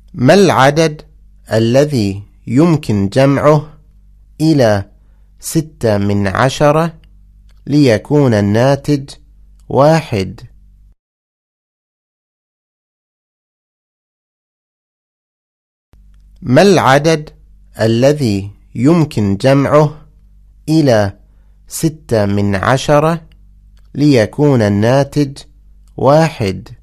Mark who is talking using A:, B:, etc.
A: ما العدد الذي يمكن جمعه إلى 6 من 10 ليكون الناتج 1؟ ما العدد الذي يمكن جمعه إلى 6 من 10 ليكون الناتج 1؟